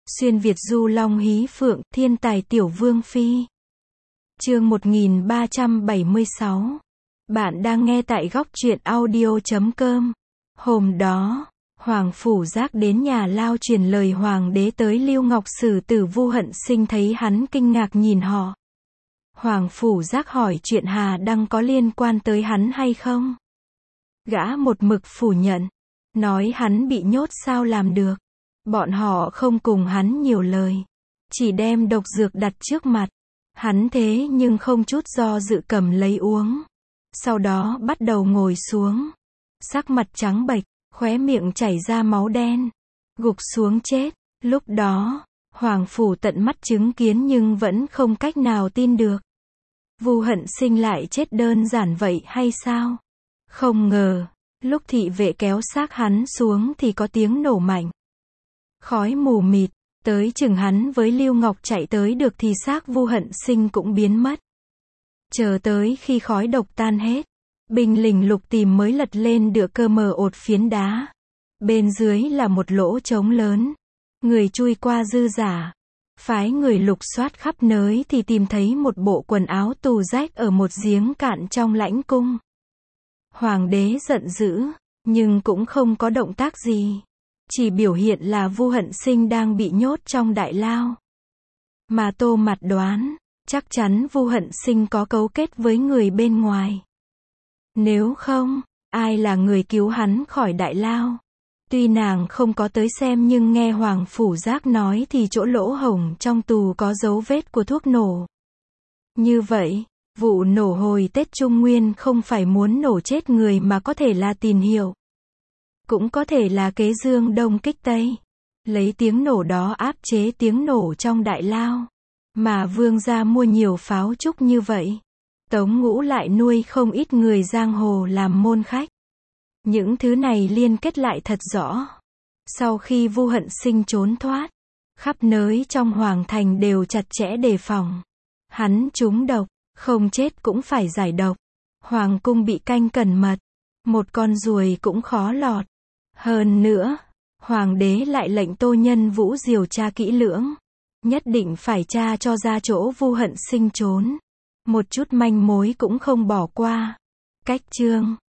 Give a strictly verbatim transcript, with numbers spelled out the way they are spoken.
Xuyên Việt du long hí phượng, thiên tài tiểu vương phi. Chương một nghìn ba trăm bảy mươi sáu. Bạn đang nghe tại góc truyện audio chấm com. Hôm đó, Hoàng Phủ Giác đến nhà Lao truyền lời Hoàng đế tới Lưu Ngọc Sử Tử Vu Hận Sinh thấy hắn kinh ngạc nhìn họ. Hoàng Phủ Giác hỏi chuyện Hà Đăng có liên quan tới hắn hay không? Gã một mực phủ nhận, nói hắn bị nhốt sao làm được. Bọn họ không cùng hắn nhiều lời, chỉ đem độc dược đặt trước mặt. Hắn thế nhưng không chút do dự cầm lấy uống. Sau đó bắt đầu ngồi xuống. Sắc mặt trắng bệch, khóe miệng chảy ra máu đen. Gục xuống chết. Lúc đó, Hoàng Phủ tận mắt chứng kiến nhưng vẫn không cách nào tin được. Vu Hận Sinh lại chết đơn giản vậy hay sao? Không ngờ, lúc thị vệ kéo xác hắn xuống thì có tiếng nổ mạnh. Khói mù mịt, tới chừng hắn với Lưu Ngọc chạy tới được thì xác Vu Hận Sinh cũng biến mất. Chờ tới khi khói độc tan hết, binh lính lục tìm mới lật lên được cơ mờ ột phiến đá. Bên dưới là một lỗ trống lớn. Người chui qua dư giả. Phái người lục soát khắp nơi thì tìm thấy một bộ quần áo tù rách ở một giếng cạn trong lãnh cung. Hoàng đế giận dữ, nhưng cũng không có động tác gì. Chỉ biểu hiện là Vu Hận Sinh đang bị nhốt trong đại lao. Mà Tô Mặt đoán, chắc chắn Vu Hận Sinh có cấu kết với người bên ngoài. Nếu không, ai là người cứu hắn khỏi đại lao? Tuy nàng không có tới xem nhưng nghe Hoàng Phủ Giác nói thì chỗ lỗ hổng trong tù có dấu vết của thuốc nổ. Như vậy, vụ nổ hồi Tết Trung Nguyên không phải muốn nổ chết người mà có thể là tín hiệu. Cũng có thể là kế dương đông kích tây. Lấy tiếng nổ đó áp chế tiếng nổ trong đại lao. Mà vương gia mua nhiều pháo trúc như vậy. Tống Ngũ lại nuôi không ít người giang hồ làm môn khách. Những thứ này liên kết lại thật rõ. Sau khi Vu Hận Sinh trốn thoát, khắp nơi trong hoàng thành đều chặt chẽ đề phòng. Hắn trúng độc, không chết cũng phải giải độc. Hoàng cung bị canh cẩn mật. Một con ruồi cũng khó lọt. Hơn nữa, Hoàng đế lại lệnh Tô Nhân Vũ điều tra kỹ lưỡng. Nhất định phải tra cho ra chỗ Vu Hận Sinh trốn. Một chút manh mối cũng không bỏ qua. Cách chương